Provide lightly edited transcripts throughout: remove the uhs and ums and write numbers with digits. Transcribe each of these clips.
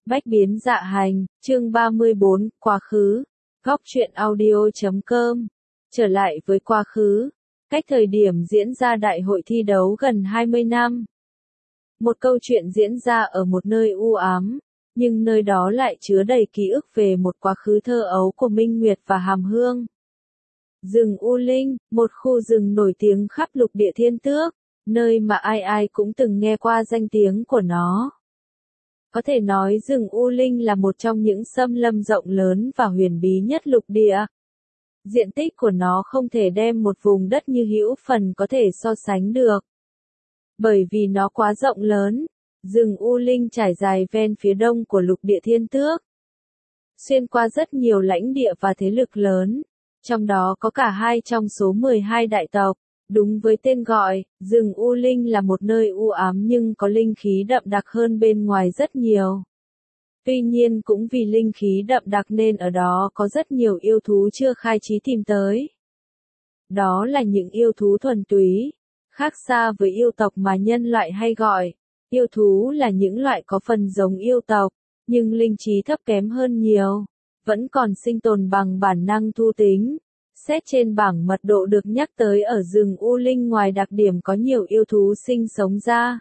Bách biến dạ hành, chương 34, quá khứ. Góc truyện audio.com. Trở lại với quá khứ. Cách thời điểm diễn ra đại hội thi đấu gần 20 năm. Một câu chuyện diễn ra ở một nơi u ám, nhưng nơi đó lại chứa đầy ký ức về một quá khứ thơ ấu của Minh Nguyệt và Hàm Hương. Rừng U Linh, một khu rừng nổi tiếng khắp lục địa Thiên Tước, nơi mà ai ai cũng từng nghe qua danh tiếng của nó. Có thể nói rừng U Linh là một trong những xâm lâm rộng lớn và huyền bí nhất lục địa. Diện tích của nó không thể đem một vùng đất như Hữu Phần có thể so sánh được. Bởi vì nó quá rộng lớn, rừng U Linh trải dài ven phía đông của lục địa Thiên Tước. Xuyên qua rất nhiều lãnh địa và thế lực lớn, trong đó có cả hai trong số 12 đại tộc. Đúng với tên gọi, rừng U Linh là một nơi u ám nhưng có linh khí đậm đặc hơn bên ngoài rất nhiều. Tuy nhiên cũng vì linh khí đậm đặc nên ở đó có rất nhiều yêu thú chưa khai trí tìm tới. Đó là những yêu thú thuần túy, khác xa với yêu tộc mà nhân loại hay gọi. Yêu thú là những loại có phần giống yêu tộc, nhưng linh trí thấp kém hơn nhiều, vẫn còn sinh tồn bằng bản năng thu tính. Xét trên bảng mật độ được nhắc tới ở rừng U Linh ngoài đặc điểm có nhiều yêu thú sinh sống ra.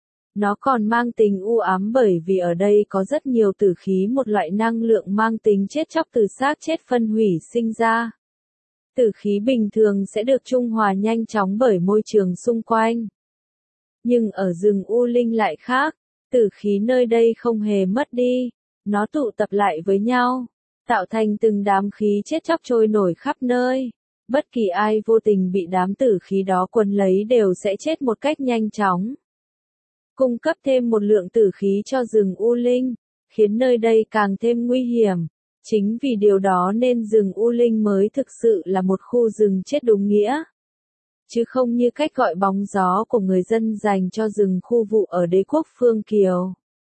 Nó còn mang tính u ám bởi vì ở đây có rất nhiều tử khí, một loại năng lượng mang tính chết chóc từ xác chết phân hủy sinh ra. Tử khí bình thường sẽ được trung hòa nhanh chóng bởi môi trường xung quanh. Nhưng ở rừng U Linh lại khác, tử khí nơi đây không hề mất đi, nó tụ tập lại với nhau, tạo thành từng đám khí chết chóc trôi nổi khắp nơi. Bất kỳ ai vô tình bị đám tử khí đó quấn lấy đều sẽ chết một cách nhanh chóng. Cung cấp thêm một lượng tử khí cho rừng U Linh, khiến nơi đây càng thêm nguy hiểm. Chính vì điều đó nên rừng U Linh mới thực sự là một khu rừng chết đúng nghĩa. Chứ không như cách gọi bóng gió của người dân dành cho rừng khu vụ ở đế quốc Phương Kiều.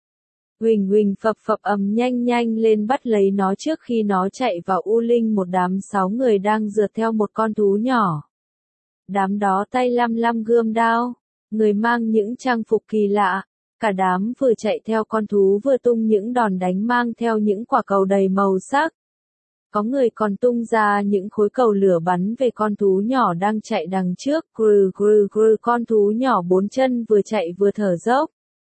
Huỳnh huỳnh phập phập nhanh nhanh lên bắt lấy nó trước khi nó chạy vào U Linh. Một đám 6 người đang rượt theo một con thú nhỏ. Đám đó tay lăm lăm gươm đao, người mang những trang phục kỳ lạ. Cả đám vừa chạy theo con thú vừa tung những đòn đánh mang theo những quả cầu đầy màu sắc. Có người còn tung ra những khối cầu lửa bắn về con thú nhỏ đang chạy đằng trước. Grừ grừ grừ, con thú nhỏ 4 chân vừa chạy vừa thở dốc.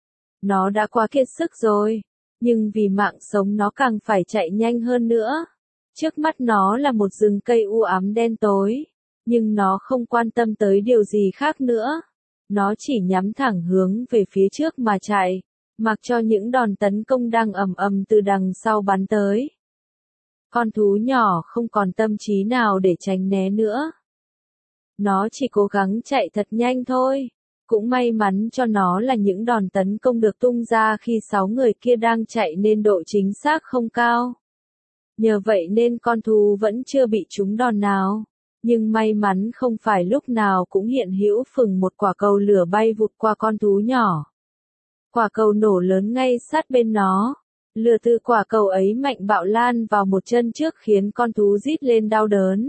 Nó đã quá kiệt sức rồi, nhưng vì mạng sống nó càng phải chạy nhanh hơn nữa. Trước mắt nó là một rừng cây u ám đen tối, nhưng nó không quan tâm tới điều gì khác nữa. Nó chỉ nhắm thẳng hướng về phía trước mà chạy, mặc cho những đòn tấn công đang ầm ầm từ đằng sau bắn tới. Con thú nhỏ không còn tâm trí nào để tránh né nữa. Nó chỉ cố gắng chạy thật nhanh thôi. Cũng may mắn cho nó là những đòn tấn công được tung ra khi 6 người kia đang chạy nên độ chính xác không cao. Nhờ vậy nên con thú vẫn chưa bị trúng đòn nào. Nhưng may mắn không phải lúc nào cũng hiện hữu phừng một quả cầu lửa bay vụt qua con thú nhỏ. Quả cầu nổ lớn ngay sát bên nó. Lửa từ quả cầu ấy mạnh bạo lan vào một chân trước khiến con thú rít lên đau đớn.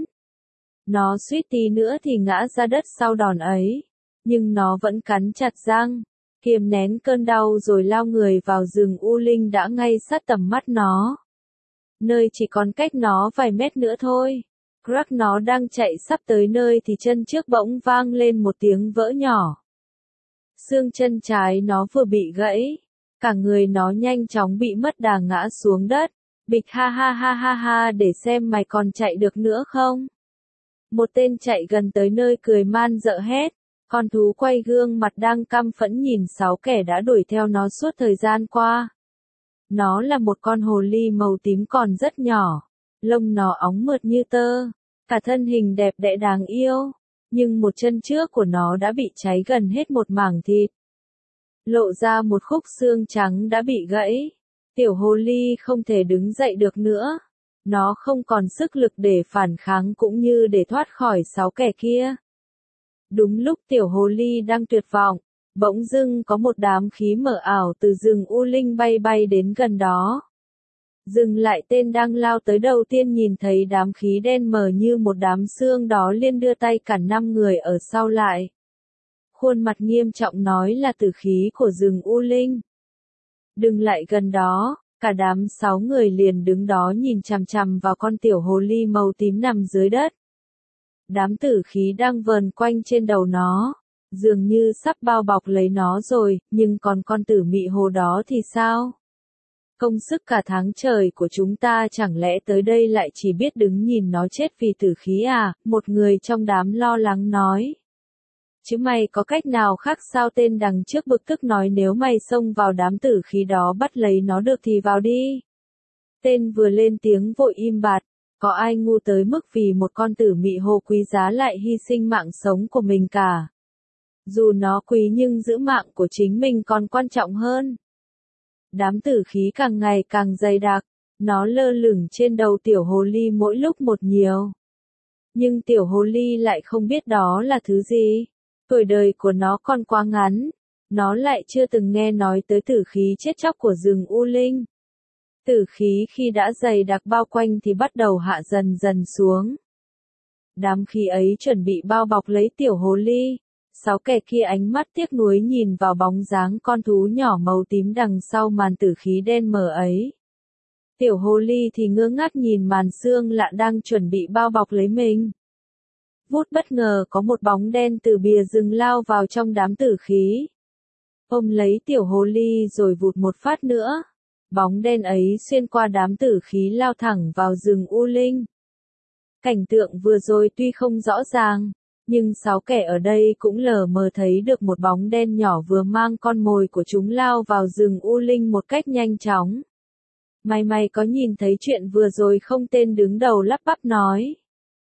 Nó suýt tí nữa thì ngã ra đất sau đòn ấy. Nhưng nó vẫn cắn chặt răng, kiềm nén cơn đau rồi lao người vào rừng U Linh đã ngay sát tầm mắt nó. Nơi chỉ còn cách nó vài mét nữa thôi. Crack, nó đang chạy sắp tới nơi thì chân trước bỗng vang lên một tiếng vỡ nhỏ. Xương chân trái nó vừa bị gãy, cả người nó nhanh chóng bị mất đà ngã xuống đất. Bịch, ha ha ha ha ha, để xem mày còn chạy được nữa không? Một tên chạy gần tới nơi cười man rợ hét. Con thú quay gương mặt đang căm phẫn nhìn 6 kẻ đã đuổi theo nó suốt thời gian qua. Nó là một con hồ ly màu tím còn rất nhỏ, lông nó óng mượt như tơ, cả thân hình đẹp đẽ đáng yêu, nhưng một chân trước của nó đã bị cháy gần hết một mảng thịt. Lộ ra một khúc xương trắng đã bị gãy. Tiểu hồ ly không thể đứng dậy được nữa. Nó không còn sức lực để phản kháng cũng như để thoát khỏi 6 kẻ kia. Đúng lúc tiểu hồ ly đang tuyệt vọng, bỗng dưng có một đám khí mờ ảo từ rừng U Linh bay bay đến gần đó. Dừng lại, tên đang lao tới đầu tiên nhìn thấy đám khí đen mờ như một đám sương đó liền đưa tay cản 5 người ở sau lại. Khuôn mặt nghiêm trọng nói là tử khí của rừng U Linh. Đừng lại gần đó, Cả đám 6 người liền đứng đó nhìn chằm chằm vào con tiểu hồ ly màu tím nằm dưới đất. Đám tử khí đang vờn quanh trên đầu nó, dường như sắp bao bọc lấy nó rồi, nhưng còn con tử mị hồ đó thì sao? Công sức cả tháng trời của chúng ta chẳng lẽ tới đây lại chỉ biết đứng nhìn nó chết vì tử khí à? Một người trong đám lo lắng nói. Chứ mày có cách nào khác sao? Tên đằng trước bực tức nói, nếu mày xông vào đám tử khí đó bắt lấy nó được thì vào đi. Tên vừa lên tiếng vội im bặt, có ai ngu tới mức vì một con tử mị hồ quý giá lại hy sinh mạng sống của mình cả. Dù nó quý nhưng giữ mạng của chính mình còn quan trọng hơn. Đám tử khí càng ngày càng dày đặc, nó lơ lửng trên đầu tiểu hồ ly mỗi lúc một nhiều. Nhưng tiểu hồ ly lại không biết đó là thứ gì. Tuổi đời của nó còn quá ngắn, nó lại chưa từng nghe nói tới tử khí chết chóc của rừng U Linh. Tử khí khi đã dày đặc bao quanh thì bắt đầu hạ dần dần xuống. Đám khí ấy chuẩn bị bao bọc lấy tiểu hồ ly. 6 kẻ kia ánh mắt tiếc nuối nhìn vào bóng dáng con thú nhỏ màu tím đằng sau màn tử khí đen mờ ấy. Tiểu hồ ly thì ngơ ngác nhìn màn xương lạ đang chuẩn bị bao bọc lấy mình. Vút bất ngờ có một bóng đen từ bìa rừng lao vào trong đám tử khí. Ôm lấy tiểu hồ ly rồi vụt một phát nữa. Bóng đen ấy xuyên qua đám tử khí lao thẳng vào rừng U Linh. Cảnh tượng vừa rồi tuy không rõ ràng, nhưng 6 kẻ ở đây cũng lờ mờ thấy được một bóng đen nhỏ vừa mang con mồi của chúng lao vào rừng U Linh một cách nhanh chóng. Mày có nhìn thấy chuyện vừa rồi không? Tên đứng đầu lắp bắp nói.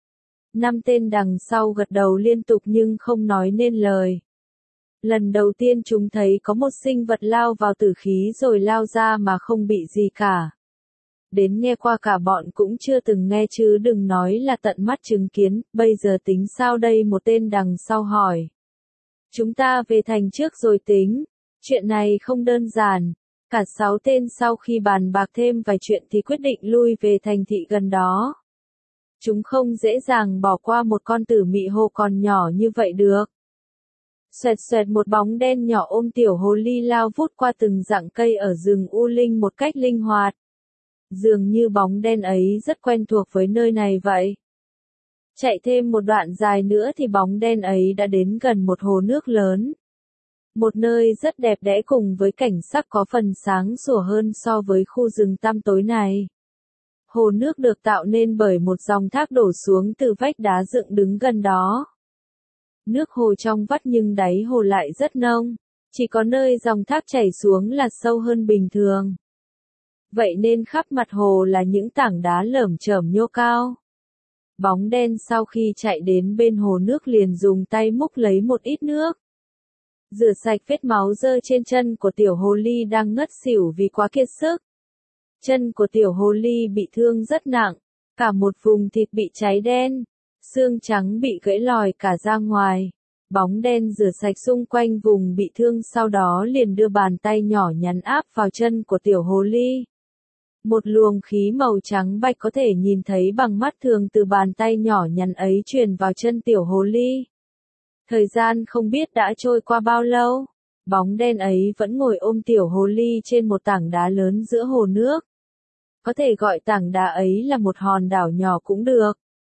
5 tên đằng sau gật đầu liên tục nhưng không nói nên lời. Lần đầu tiên chúng thấy có một sinh vật lao vào tử khí rồi lao ra mà không bị gì cả. Đến nghe qua cả bọn cũng chưa từng nghe chứ đừng nói là tận mắt chứng kiến, bây giờ tính sao đây? Một tên đằng sau hỏi. Chúng ta về thành trước rồi tính, chuyện này không đơn giản. Cả 6 tên sau khi bàn bạc thêm vài chuyện thì quyết định lui về thành thị gần đó. Chúng không dễ dàng bỏ qua một con tử mị hồ còn nhỏ như vậy được. Xoẹt xoẹt, một bóng đen nhỏ ôm tiểu hồ ly lao vút qua từng rặng cây ở rừng U Linh một cách linh hoạt. Dường như bóng đen ấy rất quen thuộc với nơi này vậy. Chạy thêm một đoạn dài nữa thì bóng đen ấy đã đến gần một hồ nước lớn. Một nơi rất đẹp đẽ cùng với cảnh sắc có phần sáng sủa hơn so với khu rừng tăm tối này. Hồ nước được tạo nên bởi một dòng thác đổ xuống từ vách đá dựng đứng gần đó. Nước hồ trong vắt nhưng đáy hồ lại rất nông, chỉ có nơi dòng thác chảy xuống là sâu hơn bình thường. Vậy nên khắp mặt hồ là những tảng đá lởm chởm nhô cao. Bóng đen sau khi chạy đến bên hồ nước liền dùng tay múc lấy một ít nước. Rửa sạch vết máu dơ trên chân của tiểu hồ ly đang ngất xỉu vì quá kiệt sức. Chân của tiểu hồ ly bị thương rất nặng, cả một vùng thịt bị cháy đen, xương trắng bị gãy lòi cả ra ngoài. Bóng đen rửa sạch xung quanh vùng bị thương sau đó liền đưa bàn tay nhỏ nhắn áp vào chân của tiểu hồ ly. Một luồng khí màu trắng bạch có thể nhìn thấy bằng mắt thường từ bàn tay nhỏ nhắn ấy truyền vào chân tiểu hồ ly. Thời gian không biết đã trôi qua bao lâu, bóng đen ấy vẫn ngồi ôm tiểu hồ ly trên một tảng đá lớn giữa hồ nước. Có thể gọi tảng đá ấy là một hòn đảo nhỏ cũng được.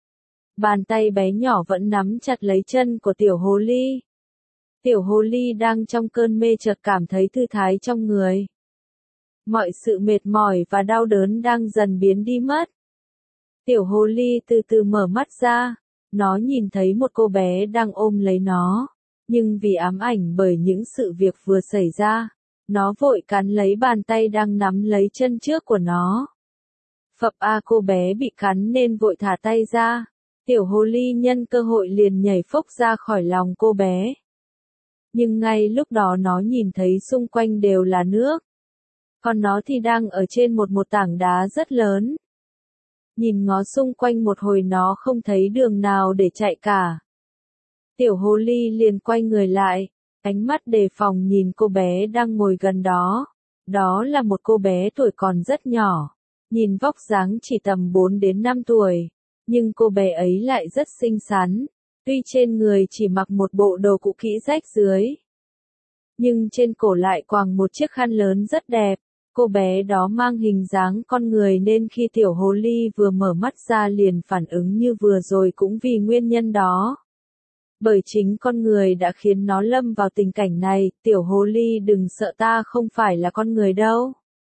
Bàn tay bé nhỏ vẫn nắm chặt lấy chân của tiểu hồ ly. Tiểu hồ ly đang trong cơn mê chợt cảm thấy thư thái trong người. Mọi sự mệt mỏi và đau đớn đang dần biến đi mất. Tiểu hồ ly từ từ mở mắt ra, nó nhìn thấy một cô bé đang ôm lấy nó, nhưng vì ám ảnh bởi những sự việc vừa xảy ra, nó vội cắn lấy bàn tay đang nắm lấy chân trước của nó. Phập a, cô bé bị cắn nên vội thả tay ra. Tiểu hồ ly nhân cơ hội liền nhảy phốc ra khỏi lòng cô bé. Nhưng ngay lúc đó nó nhìn thấy xung quanh đều là nước. Còn nó thì đang ở trên một tảng đá rất lớn. Nhìn ngó xung quanh một hồi nó không thấy đường nào để chạy cả. Tiểu hồ ly liền quay người lại, ánh mắt đề phòng nhìn cô bé đang ngồi gần đó. Đó là một cô bé tuổi còn rất nhỏ, nhìn vóc dáng chỉ tầm 4 đến 5 tuổi. Nhưng cô bé ấy lại rất xinh xắn, tuy trên người chỉ mặc một bộ đồ cũ kỹ rách dưới. Nhưng trên cổ lại quàng một chiếc khăn lớn rất đẹp, Cô bé đó mang hình dáng con người nên khi tiểu hồ ly vừa mở mắt ra liền phản ứng như vừa rồi cũng vì nguyên nhân đó. Bởi chính con người đã khiến nó lâm vào tình cảnh này, tiểu hồ ly đừng sợ ta không phải là con người đâu.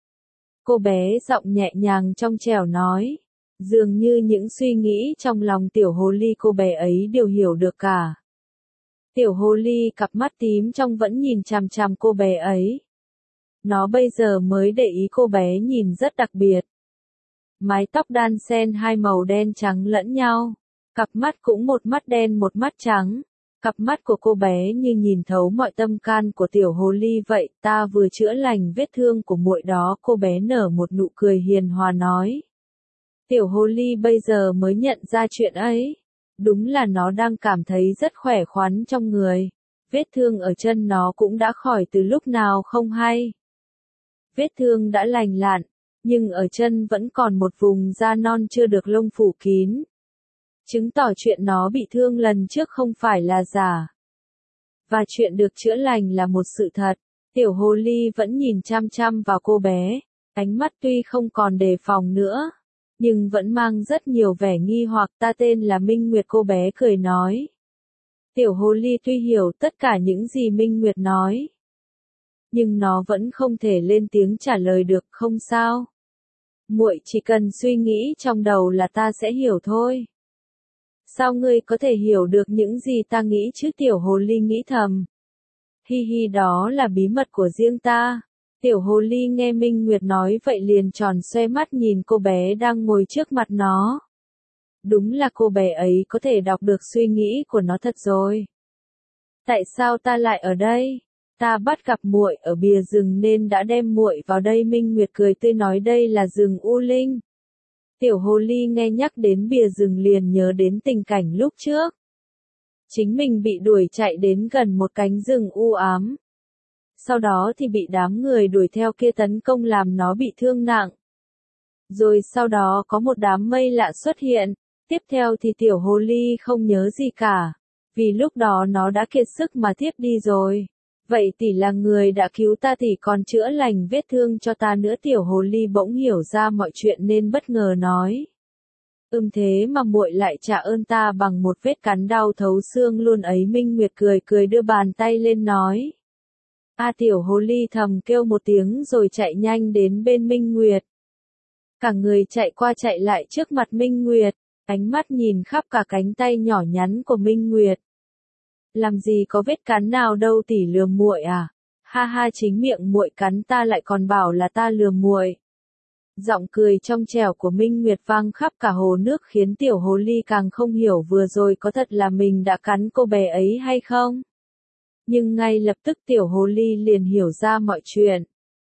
Cô bé giọng nhẹ nhàng trong trẻo nói. Dường như những suy nghĩ trong lòng tiểu hồ ly cô bé ấy đều hiểu được cả. Tiểu hồ ly cặp mắt tím trong vẫn nhìn chằm chằm cô bé ấy. Nó bây giờ mới để ý cô bé nhìn rất đặc biệt. Mái tóc đan xen hai màu đen trắng lẫn nhau. Cặp mắt cũng một mắt đen một mắt trắng. Cặp mắt của cô bé như nhìn thấu mọi tâm can của tiểu hồ ly vậy. Ta vừa chữa lành vết thương của muội đó. Cô bé nở một nụ cười hiền hòa nói. Tiểu hồ ly bây giờ mới nhận ra chuyện ấy. Đúng là nó đang cảm thấy rất khỏe khoắn trong người. Vết thương ở chân nó cũng đã khỏi từ lúc nào không hay. Vết thương đã lành lặn, nhưng ở chân vẫn còn một vùng da non chưa được lông phủ kín. Chứng tỏ chuyện nó bị thương lần trước không phải là giả. Và chuyện được chữa lành là một sự thật. Tiểu hồ ly vẫn nhìn chăm chăm vào cô bé. Ánh mắt tuy không còn đề phòng nữa, nhưng vẫn mang rất nhiều vẻ nghi hoặc. Ta tên là Minh Nguyệt, cô bé cười nói. Tiểu hồ ly tuy hiểu tất cả những gì Minh Nguyệt nói, nhưng nó vẫn không thể lên tiếng trả lời được. Không sao. Muội chỉ cần suy nghĩ trong đầu là ta sẽ hiểu thôi. Sao ngươi có thể hiểu được những gì ta nghĩ chứ? Tiểu hồ ly nghĩ thầm. Hi hi, đó là bí mật của riêng ta. Tiểu hồ ly nghe Minh Nguyệt nói vậy liền tròn xoe mắt nhìn cô bé đang ngồi trước mặt nó. Đúng là cô bé ấy có thể đọc được suy nghĩ của nó thật rồi. Tại sao ta lại ở đây? Ta bắt gặp muội ở bìa rừng nên đã đem muội vào đây. Minh Nguyệt cười tươi nói đây là rừng U Linh. Tiểu hồ ly nghe nhắc đến bìa rừng liền nhớ đến tình cảnh lúc trước. Chính mình bị đuổi chạy đến gần một cánh rừng u ám. Sau đó thì bị đám người đuổi theo kia tấn công làm nó bị thương nặng. Rồi sau đó có một đám mây lạ xuất hiện. Tiếp theo thì tiểu hồ ly không nhớ gì cả. Vì lúc đó nó đã kiệt sức mà thiếp đi rồi. Vậy tỷ là người đã cứu ta, tỷ còn chữa lành vết thương cho ta nữa. Tiểu hồ ly bỗng hiểu ra mọi chuyện nên bất ngờ nói. Thế mà muội lại trả ơn ta bằng một vết cắn đau thấu xương luôn ấy. Minh Nguyệt cười cười đưa bàn tay lên nói. Tiểu hồ ly thầm kêu một tiếng rồi chạy nhanh đến bên Minh Nguyệt. Cả người chạy qua chạy lại trước mặt Minh Nguyệt, ánh mắt nhìn khắp cả cánh tay nhỏ nhắn của Minh Nguyệt. Làm gì có vết cắn nào đâu, tỷ lừa muội à? Ha ha, chính miệng muội cắn ta lại còn bảo là ta lừa muội. Giọng cười trong trẻo của Minh Nguyệt vang khắp cả hồ nước khiến tiểu hồ ly càng không hiểu vừa rồi có thật là mình đã cắn cô bé ấy hay không. Nhưng ngay lập tức tiểu hồ ly liền hiểu ra mọi chuyện.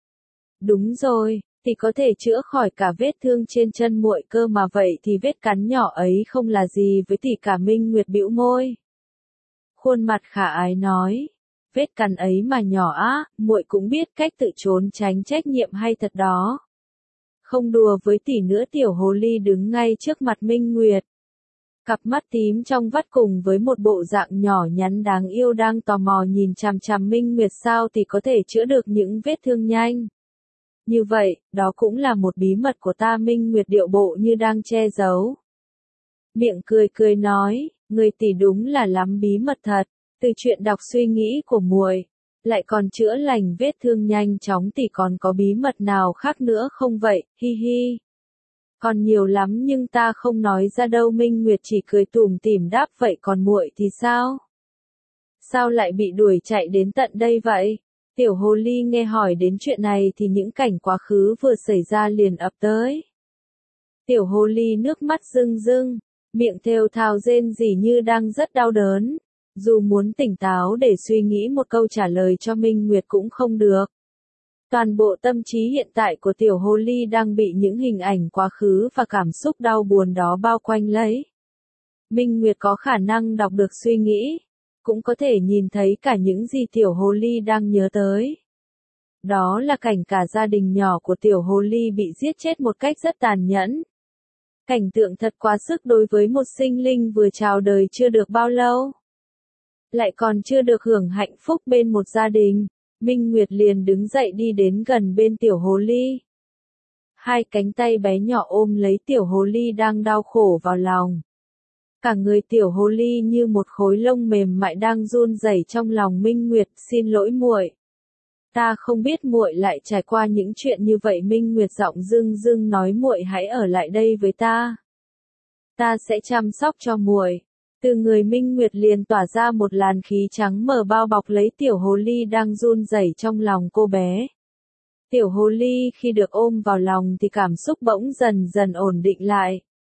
Đúng rồi, tỷ có thể chữa khỏi cả vết thương trên chân muội cơ mà, vậy thì vết cắn nhỏ ấy không là gì với tỷ cả. Minh Nguyệt bĩu môi. Khuôn mặt khả ái nói. Vết cắn ấy mà nhỏ á, muội cũng biết cách tự trốn tránh trách nhiệm hay thật đó. Không đùa với tỷ nữa. Tiểu hồ ly đứng ngay trước mặt Minh Nguyệt. Cặp mắt tím trong vắt cùng với một bộ dạng nhỏ nhắn đáng yêu đang tò mò nhìn chằm chằm Minh Nguyệt. Sao tỷ có thể chữa được những vết thương nhanh như vậy? Đó cũng là một bí mật của ta. Minh Nguyệt điệu bộ như đang che giấu. Miệng cười cười nói, người tỷ đúng là lắm bí mật thật. Từ chuyện đọc suy nghĩ của muội, lại còn chữa lành vết thương nhanh chóng, tỷ còn có bí mật nào khác nữa không vậy? Hi hi. Còn nhiều lắm nhưng ta không nói ra đâu. Minh Nguyệt chỉ cười tủm tỉm đáp. Vậy còn muội thì sao? Sao lại bị đuổi chạy đến tận đây vậy? Tiểu hồ ly nghe hỏi đến chuyện này thì những cảnh quá khứ vừa xảy ra liền ập tới. Tiểu hồ ly nước mắt rưng rưng, miệng thều thào rên rỉ như đang rất đau đớn. Dù muốn tỉnh táo để suy nghĩ một câu trả lời cho Minh Nguyệt cũng không được. Toàn bộ tâm trí hiện tại của tiểu hồ ly đang bị những hình ảnh quá khứ và cảm xúc đau buồn đó bao quanh lấy. Minh Nguyệt có khả năng đọc được suy nghĩ, cũng có thể nhìn thấy cả những gì tiểu hồ ly đang nhớ tới. Đó là cảnh cả gia đình nhỏ của tiểu hồ ly bị giết chết một cách rất tàn nhẫn. Cảnh tượng thật quá sức đối với một sinh linh vừa chào đời chưa được bao lâu. Lại còn chưa được hưởng hạnh phúc bên một gia đình. Minh Nguyệt liền đứng dậy đi đến gần bên tiểu hồ ly. Hai cánh tay bé nhỏ ôm lấy tiểu hồ ly đang đau khổ vào lòng. Cả người tiểu hồ ly như một khối lông mềm mại đang run rẩy trong lòng Minh Nguyệt, xin lỗi muội. Ta không biết muội lại trải qua những chuyện như vậy. Minh Nguyệt giọng rưng rưng nói muội hãy ở lại đây với ta. Ta sẽ chăm sóc cho muội. Từ người Minh Nguyệt liền tỏa ra một làn khí trắng mờ bao bọc lấy tiểu hồ ly đang run rẩy trong lòng cô bé. Tiểu hồ ly khi được ôm vào lòng thì cảm xúc bỗng dần dần ổn định lại.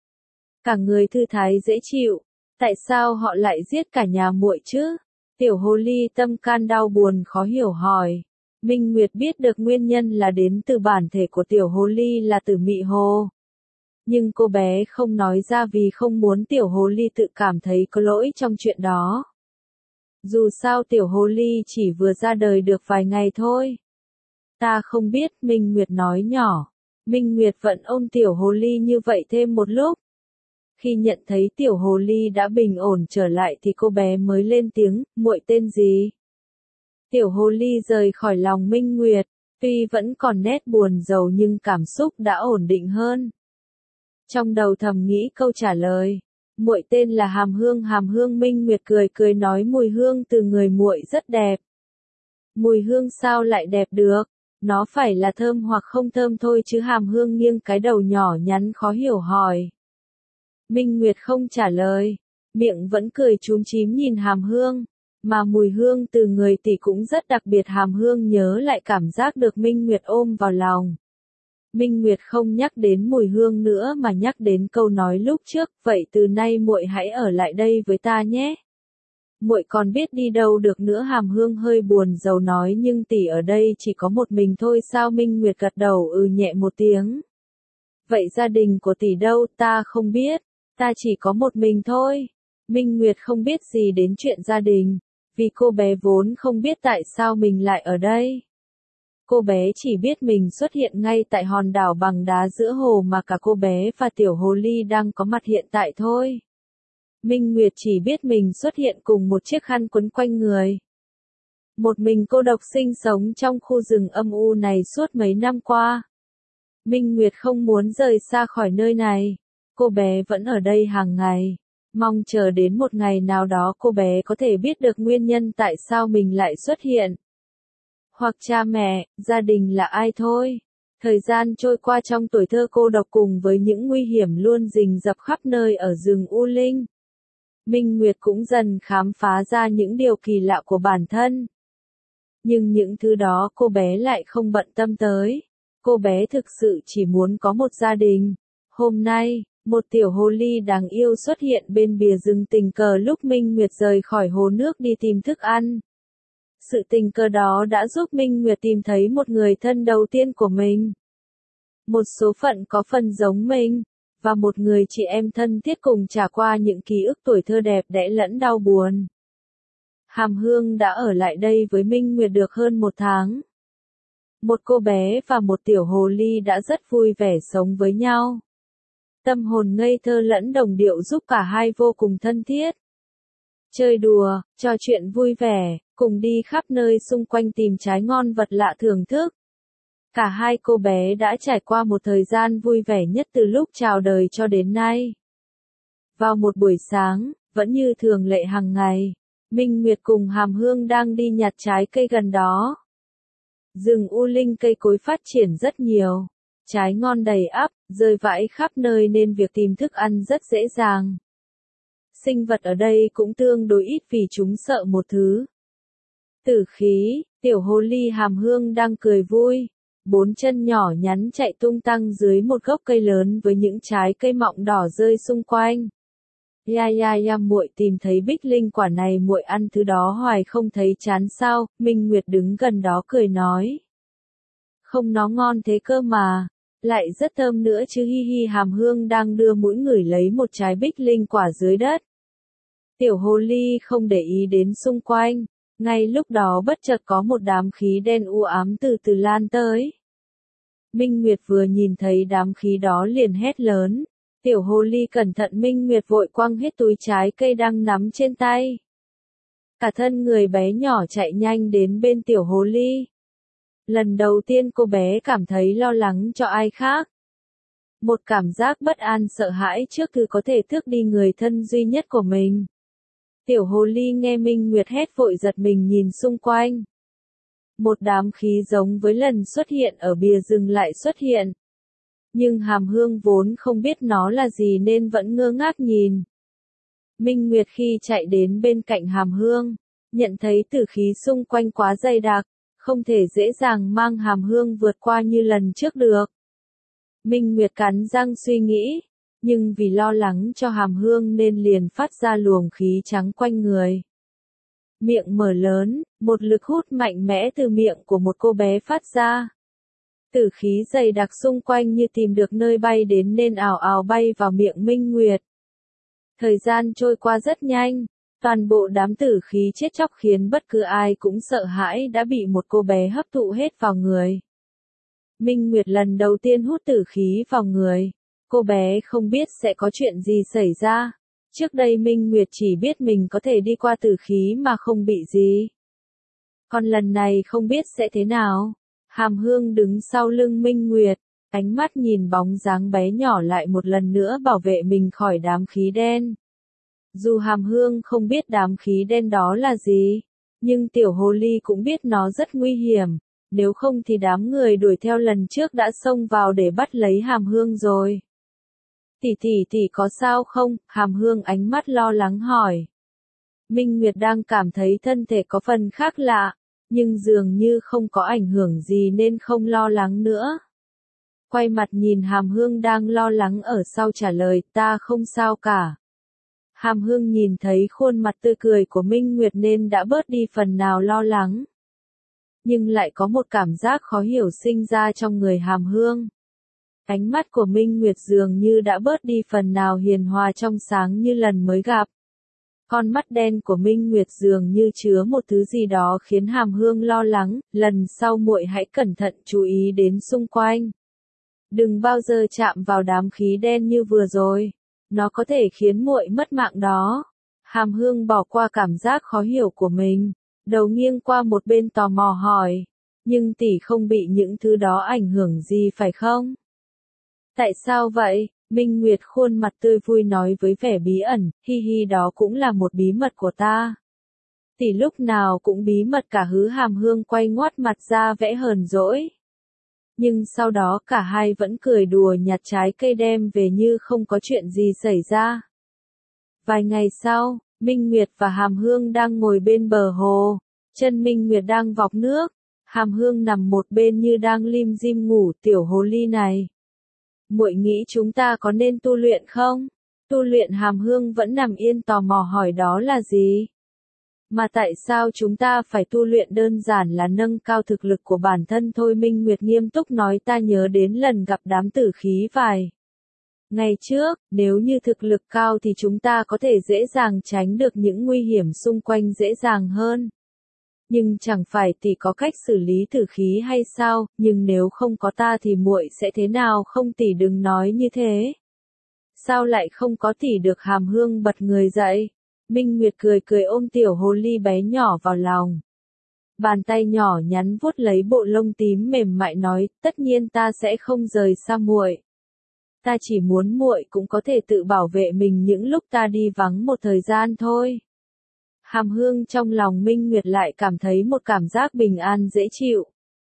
Cả người thư thái dễ chịu. Tại sao họ lại giết cả nhà muội chứ? Tiểu hồ ly tâm can đau buồn khó hiểu hỏi. Minh Nguyệt biết được nguyên nhân là đến từ bản thể của tiểu hồ ly là Tử Mị Hồ. Nhưng cô bé không nói ra vì không muốn tiểu hồ ly tự cảm thấy có lỗi trong chuyện đó. Dù sao tiểu hồ ly chỉ vừa ra đời được vài ngày thôi. Ta không biết, Minh Nguyệt nói nhỏ. Minh Nguyệt vẫn ôm tiểu hồ ly như vậy thêm một lúc. Khi nhận thấy tiểu hồ ly đã bình ổn trở lại thì cô bé mới lên tiếng, muội tên gì? Tiểu hồ ly rời khỏi lòng Minh Nguyệt, tuy vẫn còn nét buồn rầu nhưng cảm xúc đã ổn định hơn. Trong đầu thầm nghĩ câu trả lời, muội tên là Hàm Hương. Hàm Hương. Minh Nguyệt cười cười nói mùi hương từ người muội rất đẹp. Mùi hương sao lại đẹp được? Nó phải là thơm hoặc không thơm thôi chứ. Hàm Hương nghiêng cái đầu nhỏ nhắn khó hiểu hỏi. Minh Nguyệt không trả lời, miệng vẫn cười chúm chím nhìn Hàm Hương, mà mùi hương từ người tỷ cũng rất đặc biệt. Hàm Hương nhớ lại cảm giác được Minh Nguyệt ôm vào lòng. Minh Nguyệt không nhắc đến mùi hương nữa mà nhắc đến câu nói lúc trước, vậy từ nay muội hãy ở lại đây với ta nhé. Muội còn biết đi đâu được nữa. Hàm Hương hơi buồn rầu nói nhưng tỷ ở đây chỉ có một mình thôi sao? Minh Nguyệt gật đầu nhẹ một tiếng. Vậy gia đình của tỷ đâu? Ta không biết. Ta chỉ có một mình thôi. Minh Nguyệt không biết gì đến chuyện gia đình, vì cô bé vốn không biết tại sao mình lại ở đây. Cô bé chỉ biết mình xuất hiện ngay tại hòn đảo bằng đá giữa hồ mà cả cô bé và tiểu hồ ly đang có mặt hiện tại thôi. Minh Nguyệt chỉ biết mình xuất hiện cùng một chiếc khăn quấn quanh người. Một mình cô độc sinh sống trong khu rừng âm u này suốt mấy năm qua. Minh Nguyệt không muốn rời xa khỏi nơi này. Cô bé vẫn ở đây hàng ngày, mong chờ đến một ngày nào đó cô bé có thể biết được nguyên nhân tại sao mình lại xuất hiện. Hoặc cha mẹ, gia đình là ai thôi. Thời gian trôi qua trong tuổi thơ cô độc cùng với những nguy hiểm luôn rình rập khắp nơi ở rừng U Linh. Minh Nguyệt cũng dần khám phá ra những điều kỳ lạ của bản thân. Nhưng những thứ đó cô bé lại không bận tâm tới. Cô bé thực sự chỉ muốn có một gia đình. Hôm nay, một tiểu hồ ly đáng yêu xuất hiện bên bìa rừng tình cờ lúc Minh Nguyệt rời khỏi hồ nước đi tìm thức ăn. Sự tình cờ đó đã giúp Minh Nguyệt tìm thấy một người thân đầu tiên của mình. Một số phận có phần giống mình, và một người chị em thân thiết cùng trải qua những ký ức tuổi thơ đẹp đẽ lẫn đau buồn. Hàm Hương đã ở lại đây với Minh Nguyệt được hơn một tháng. Một cô bé và một tiểu hồ ly đã rất vui vẻ sống với nhau. Tâm hồn ngây thơ lẫn đồng điệu giúp cả hai vô cùng thân thiết. Chơi đùa, trò chuyện vui vẻ, cùng đi khắp nơi xung quanh tìm trái ngon vật lạ thưởng thức. Cả hai cô bé đã trải qua một thời gian vui vẻ nhất từ lúc chào đời cho đến nay. Vào một buổi sáng, vẫn như thường lệ hàng ngày, Minh Nguyệt cùng Hàm Hương đang đi nhặt trái cây gần đó. Rừng U Linh cây cối phát triển rất nhiều. Trái ngon đầy ắp, rơi vãi khắp nơi nên việc tìm thức ăn rất dễ dàng. Sinh vật ở đây cũng tương đối ít vì chúng sợ một thứ. Tử khí, tiểu hồ ly Hàm Hương đang cười vui. Bốn chân nhỏ nhắn chạy tung tăng dưới một gốc cây lớn với những trái cây mọng đỏ rơi xung quanh. Ya, muội tìm thấy bích linh quả này muội ăn thứ đó hoài không thấy chán sao? Minh Nguyệt đứng gần đó cười nói. Không, nó ngon thế cơ mà. Lại rất thơm nữa chứ. Hi hi. Hàm Hương đang đưa mũi ngửi lấy một trái bích linh quả dưới đất. Tiểu hồ ly không để ý đến xung quanh. Ngay lúc đó bất chợt có một đám khí đen u ám từ từ lan tới. Minh Nguyệt vừa nhìn thấy đám khí đó liền hét lớn. Tiểu hồ ly cẩn thận. Minh Nguyệt vội quăng hết túi trái cây đang nắm trên tay. Cả thân người bé nhỏ chạy nhanh đến bên tiểu hồ ly. Lần đầu tiên cô bé cảm thấy lo lắng cho ai khác. Một cảm giác bất an sợ hãi trước thứ có thể tước đi người thân duy nhất của mình. Tiểu hồ ly nghe Minh Nguyệt hét vội giật mình nhìn xung quanh. Một đám khí giống với lần xuất hiện ở bìa rừng lại xuất hiện. Nhưng Hàm Hương vốn không biết nó là gì nên vẫn ngơ ngác nhìn. Minh Nguyệt khi chạy đến bên cạnh Hàm Hương, nhận thấy tử khí xung quanh quá dày đặc, không thể dễ dàng mang Hàm Hương vượt qua như lần trước được. Minh Nguyệt cắn răng suy nghĩ, nhưng vì lo lắng cho Hàm Hương nên liền phát ra luồng khí trắng quanh người. Miệng mở lớn, một lực hút mạnh mẽ từ miệng của một cô bé phát ra. Tử khí dày đặc xung quanh như tìm được nơi bay đến nên ào ào bay vào miệng Minh Nguyệt. Thời gian trôi qua rất nhanh, toàn bộ đám tử khí chết chóc khiến bất cứ ai cũng sợ hãi đã bị một cô bé hấp thụ hết vào người. Minh Nguyệt lần đầu tiên hút tử khí vào người, cô bé không biết sẽ có chuyện gì xảy ra. Trước đây Minh Nguyệt chỉ biết mình có thể đi qua tử khí mà không bị gì. Còn lần này không biết sẽ thế nào. Hàm Hương đứng sau lưng Minh Nguyệt, ánh mắt nhìn bóng dáng bé nhỏ lại một lần nữa bảo vệ mình khỏi đám khí đen. Dù Hàm Hương không biết đám khí đen đó là gì, nhưng tiểu hồ ly cũng biết nó rất nguy hiểm, nếu không thì đám người đuổi theo lần trước đã xông vào để bắt lấy Hàm Hương rồi. Tỷ có sao không? Hàm Hương ánh mắt lo lắng hỏi. Minh Nguyệt đang cảm thấy thân thể có phần khác lạ, nhưng dường như không có ảnh hưởng gì nên không lo lắng nữa. Quay mặt nhìn Hàm Hương đang lo lắng ở sau trả lời, ta không sao cả. Hàm Hương nhìn thấy khuôn mặt tươi cười của Minh Nguyệt nên đã bớt đi phần nào lo lắng. Nhưng lại có một cảm giác khó hiểu sinh ra trong người Hàm Hương. Ánh mắt của Minh Nguyệt dường như đã bớt đi phần nào hiền hòa trong sáng như lần mới gặp. Con mắt đen của Minh Nguyệt dường như chứa một thứ gì đó khiến Hàm Hương lo lắng, lần sau muội hãy cẩn thận chú ý đến xung quanh. Đừng bao giờ chạm vào đám khí đen như vừa rồi, nó có thể khiến muội mất mạng đó. Hàm Hương bỏ qua cảm giác khó hiểu của mình, đầu nghiêng qua một bên tò mò hỏi, nhưng tỷ không bị những thứ đó ảnh hưởng gì phải không? Tại sao vậy? Minh Nguyệt khuôn mặt tươi vui nói với vẻ bí ẩn, hi hi đó cũng là một bí mật của ta. Tỷ lúc nào cũng bí mật cả. Hàm Hương quay ngoắt mặt ra vẽ hờn dỗi. Nhưng sau đó cả hai vẫn cười đùa nhặt trái cây đem về như không có chuyện gì xảy ra. Vài ngày sau, Minh Nguyệt và Hàm Hương đang ngồi bên bờ hồ, chân Minh Nguyệt đang vọc nước, Hàm Hương nằm một bên như đang lim dim ngủ. Tiểu hồ ly này, muội nghĩ chúng ta có nên tu luyện không? Tu luyện? Hàm Hương vẫn nằm yên tò mò hỏi, đó là gì? Mà tại sao chúng ta phải tu luyện? Đơn giản là nâng cao thực lực của bản thân thôi. Minh Nguyệt nghiêm túc nói, ta nhớ đến lần gặp đám tử khí vài ngày trước, nếu như thực lực cao thì chúng ta có thể dễ dàng tránh được những nguy hiểm xung quanh dễ dàng hơn. Nhưng chẳng phải tỷ có cách xử lý tử khí hay sao? Nhưng nếu không có ta thì muội sẽ thế nào? Không, tỷ đừng nói như thế. Sao lại không có tỷ được? Hàm Hương bật người dậy. Minh Nguyệt cười cười ôm tiểu hồ ly bé nhỏ vào lòng. Bàn tay nhỏ nhắn vuốt lấy bộ lông tím mềm mại nói, tất nhiên ta sẽ không rời xa muội. Ta chỉ muốn muội cũng có thể tự bảo vệ mình những lúc ta đi vắng một thời gian thôi. Hàm Hương trong lòng Minh Nguyệt lại cảm thấy một cảm giác bình an dễ chịu.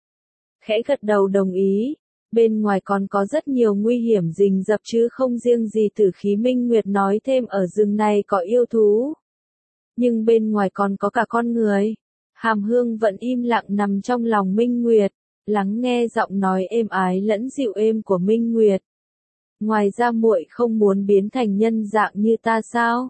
Khẽ gật đầu đồng ý. Bên ngoài còn có rất nhiều nguy hiểm rình rập chứ không riêng gì tử khí. Minh Nguyệt nói thêm, ở rừng này có yêu thú. Nhưng bên ngoài còn có cả con người. Hàm Hương vẫn im lặng nằm trong lòng Minh Nguyệt, lắng nghe giọng nói êm ái lẫn dịu êm của Minh Nguyệt. Ngoài ra muội không muốn biến thành nhân dạng như ta sao?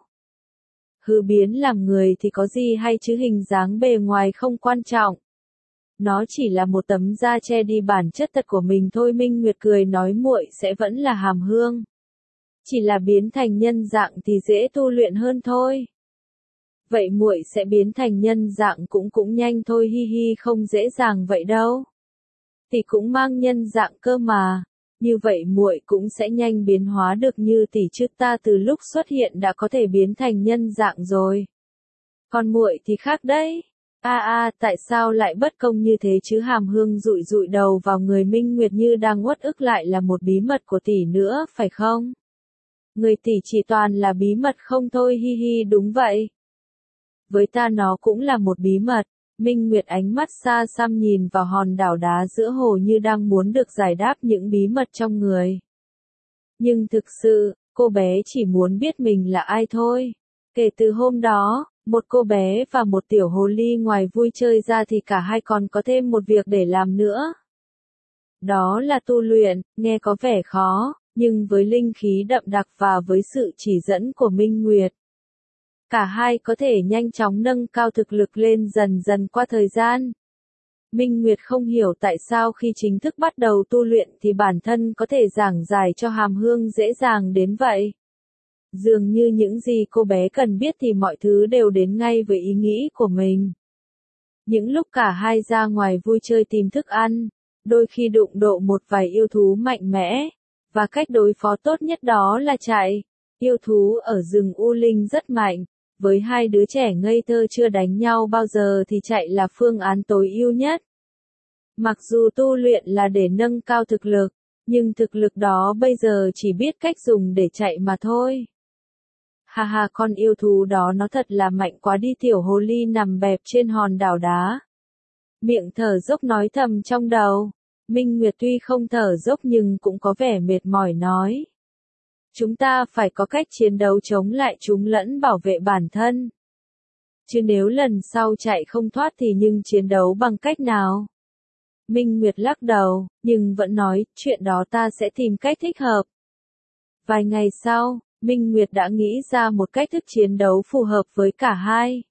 Biến làm người thì có gì hay chứ, hình dáng bề ngoài không quan trọng. Nó chỉ là một tấm da che đi bản chất thật của mình thôi. Minh Nguyệt cười nói, muội sẽ vẫn là Hàm Hương. Chỉ là biến thành nhân dạng thì dễ tu luyện hơn thôi. Vậy muội sẽ biến thành nhân dạng cũng nhanh thôi. Hi hi, không dễ dàng vậy đâu. Tỷ cũng mang nhân dạng cơ mà. Như vậy muội cũng sẽ nhanh biến hóa được như tỷ chứ. Ta từ lúc xuất hiện đã có thể biến thành nhân dạng rồi. Còn muội thì khác đấy. Tại sao lại bất công như thế chứ? Hàm Hương dụi dụi đầu vào người Minh Nguyệt như đang uất ức. Lại là một bí mật của tỷ nữa, phải không? Người tỷ chỉ toàn là bí mật không thôi, hi hi. Đúng vậy. Với ta nó cũng là một bí mật. Minh Nguyệt ánh mắt xa xăm nhìn vào hòn đảo đá giữa hồ như đang muốn được giải đáp những bí mật trong người. Nhưng thực sự, cô bé chỉ muốn biết mình là ai thôi. Kể từ hôm đó, một cô bé và một tiểu hồ ly ngoài vui chơi ra thì cả hai còn có thêm một việc để làm nữa. Đó là tu luyện, nghe có vẻ khó, nhưng với linh khí đậm đặc và với sự chỉ dẫn của Minh Nguyệt, cả hai có thể nhanh chóng nâng cao thực lực lên dần dần qua thời gian. Minh Nguyệt không hiểu tại sao khi chính thức bắt đầu tu luyện thì bản thân có thể giảng giải cho Hàm Hương dễ dàng đến vậy. Dường như những gì cô bé cần biết thì mọi thứ đều đến ngay với ý nghĩ của mình. Những lúc cả hai ra ngoài vui chơi tìm thức ăn, đôi khi đụng độ một vài yêu thú mạnh mẽ, và cách đối phó tốt nhất đó là chạy. Yêu thú ở rừng U Linh rất mạnh, với hai đứa trẻ ngây thơ chưa đánh nhau bao giờ thì chạy là phương án tối ưu nhất. Mặc dù tu luyện là để nâng cao thực lực, nhưng thực lực đó bây giờ chỉ biết cách dùng để chạy mà thôi. Ha ha, con yêu thú đó nó thật là mạnh quá đi. Tiểu hồ ly nằm bẹp trên hòn đảo đá, miệng thở dốc nói thầm trong đầu. Minh Nguyệt tuy không thở dốc nhưng cũng có vẻ mệt mỏi nói. Chúng ta phải có cách chiến đấu chống lại chúng lẫn bảo vệ bản thân. Chứ nếu lần sau chạy không thoát thì nhưng chiến đấu bằng cách nào? Minh Nguyệt lắc đầu, nhưng vẫn nói, chuyện đó ta sẽ tìm cách thích hợp. Vài ngày sau, Minh Nguyệt đã nghĩ ra một cách thức chiến đấu phù hợp với cả hai.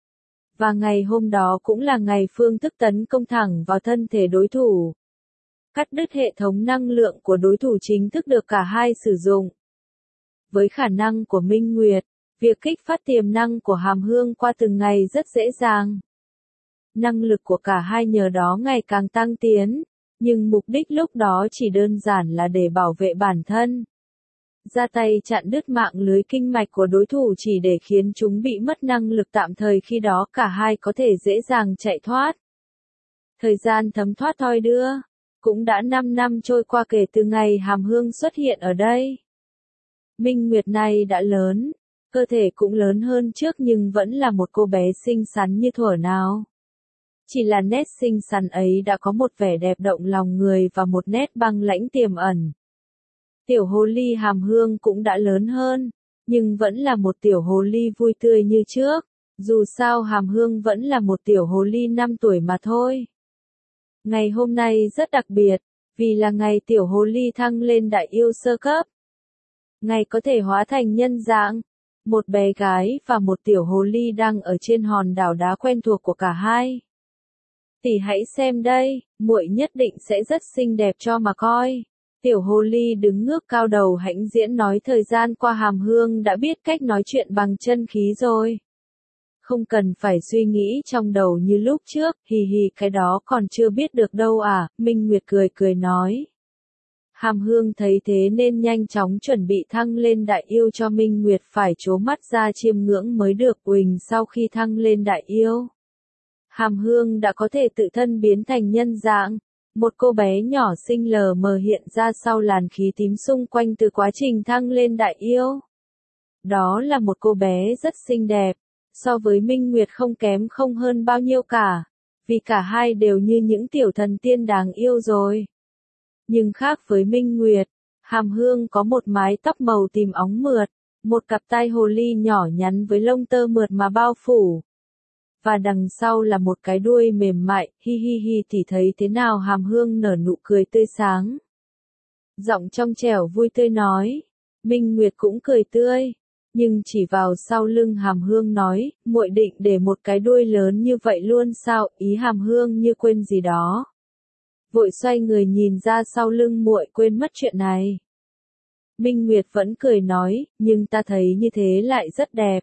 Và ngày hôm đó cũng là ngày phương thức tấn công thẳng vào thân thể đối thủ. Cắt đứt hệ thống năng lượng của đối thủ chính thức được cả hai sử dụng. Với khả năng của Minh Nguyệt, việc kích phát tiềm năng của Hàm Hương qua từng ngày rất dễ dàng. Năng lực của cả hai nhờ đó ngày càng tăng tiến, nhưng mục đích lúc đó chỉ đơn giản là để bảo vệ bản thân. Ra tay chặn đứt mạng lưới kinh mạch của đối thủ chỉ để khiến chúng bị mất năng lực tạm thời, khi đó cả hai có thể dễ dàng chạy thoát. Thời gian thấm thoát thoi đưa. Cũng đã 5 năm trôi qua kể từ ngày Hàm Hương xuất hiện ở đây. Minh Nguyệt này đã lớn, cơ thể cũng lớn hơn trước nhưng vẫn là một cô bé xinh xắn như thuở nào. Chỉ là nét xinh xắn ấy đã có một vẻ đẹp động lòng người và một nét băng lãnh tiềm ẩn. Tiểu hồ ly Hàm Hương cũng đã lớn hơn, nhưng vẫn là một tiểu hồ ly vui tươi như trước. Dù sao Hàm Hương vẫn là một tiểu hồ ly 5 tuổi mà thôi. Ngày hôm nay rất đặc biệt, vì là ngày tiểu hồ ly thăng lên đại yêu sơ cấp. Ngày có thể hóa thành nhân dạng. Một bé gái và một tiểu hồ ly đang ở trên hòn đảo đá quen thuộc của cả hai. Tỷ hãy xem đây, muội nhất định sẽ rất xinh đẹp cho mà coi. Tiểu hồ ly đứng ngước cao đầu hãnh diễn nói, thời gian qua Hàm Hương đã biết cách nói chuyện bằng chân khí rồi. Không cần phải suy nghĩ trong đầu như lúc trước, hì hì, cái đó còn chưa biết được đâu à. Minh Nguyệt cười cười nói. Hàm Hương thấy thế nên nhanh chóng chuẩn bị thăng lên đại yêu cho Minh Nguyệt phải trố mắt ra chiêm ngưỡng mới được. Uỳnh, sau khi thăng lên đại yêu, Hàm Hương đã có thể tự thân biến thành nhân dạng. Một cô bé nhỏ xinh lờ mờ hiện ra sau làn khí tím xung quanh từ quá trình thăng lên đại yêu. Đó là một cô bé rất xinh đẹp, so với Minh Nguyệt không kém không hơn bao nhiêu cả, vì cả hai đều như những tiểu thần tiên đáng yêu rồi. Nhưng khác với Minh Nguyệt, Hàm Hương có một mái tóc màu tím óng mượt, một cặp tai hồ ly nhỏ nhắn với lông tơ mượt mà bao phủ. Và đằng sau là một cái đuôi mềm mại, hi hi hi. Thì thấy thế nào? Hàm Hương nở nụ cười tươi sáng. Giọng trong trẻo vui tươi nói. Minh Nguyệt cũng cười tươi, nhưng chỉ vào sau lưng Hàm Hương nói, muội định để một cái đuôi lớn như vậy luôn sao? Ý Hàm Hương như quên gì đó, vội xoay người nhìn ra sau lưng, muội quên mất chuyện này. Minh Nguyệt vẫn cười nói, nhưng ta thấy như thế lại rất đẹp,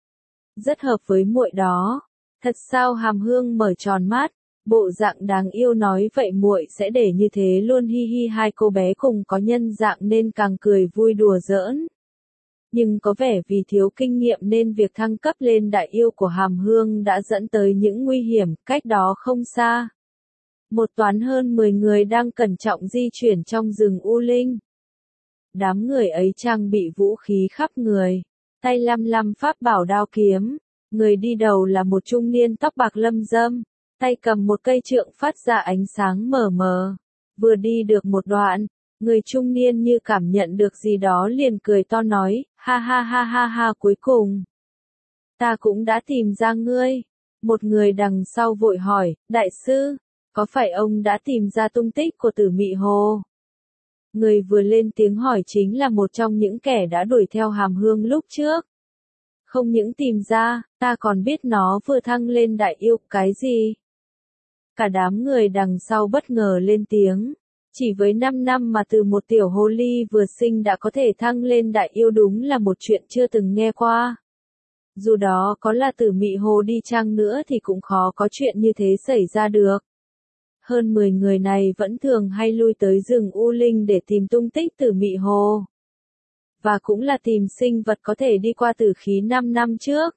rất hợp với muội đó. Thật sao? Hàm Hương mở tròn mắt, bộ dạng đáng yêu nói, vậy muội sẽ để như thế luôn, hi hi. Hai cô bé cùng có nhân dạng nên càng cười vui đùa giỡn. Nhưng có vẻ vì thiếu kinh nghiệm nên việc thăng cấp lên đại yêu của Hàm Hương đã dẫn tới những nguy hiểm, cách đó không xa. Một toán hơn 10 người đang cẩn trọng di chuyển trong rừng U Linh. Đám người ấy trang bị vũ khí khắp người, tay lăm lăm pháp bảo đao kiếm. Người đi đầu là một trung niên tóc bạc lâm râm, tay cầm một cây trượng phát ra ánh sáng mờ mờ. Vừa đi được một đoạn, người trung niên như cảm nhận được gì đó liền cười to nói, ha ha ha ha ha, cuối cùng. Ta cũng đã tìm ra ngươi. Một người đằng sau vội hỏi, đại sư, có phải ông đã tìm ra tung tích của Tử Mị Hồ? Người vừa lên tiếng hỏi chính là một trong những kẻ đã đuổi theo Hàm Hương lúc trước. Không những tìm ra, ta còn biết nó vừa thăng lên đại yêu, cái gì? Cả đám người đằng sau bất ngờ lên tiếng. Chỉ với 5 năm mà từ một tiểu hồ ly vừa sinh đã có thể thăng lên đại yêu đúng là một chuyện chưa từng nghe qua. Dù đó có là Tử Mị Hồ đi chăng nữa thì cũng khó có chuyện như thế xảy ra được. Hơn 10 người này vẫn thường hay lui tới rừng U Linh để tìm tung tích Tử Mị Hồ. Và cũng là tìm sinh vật có thể đi qua tử khí 5 năm trước.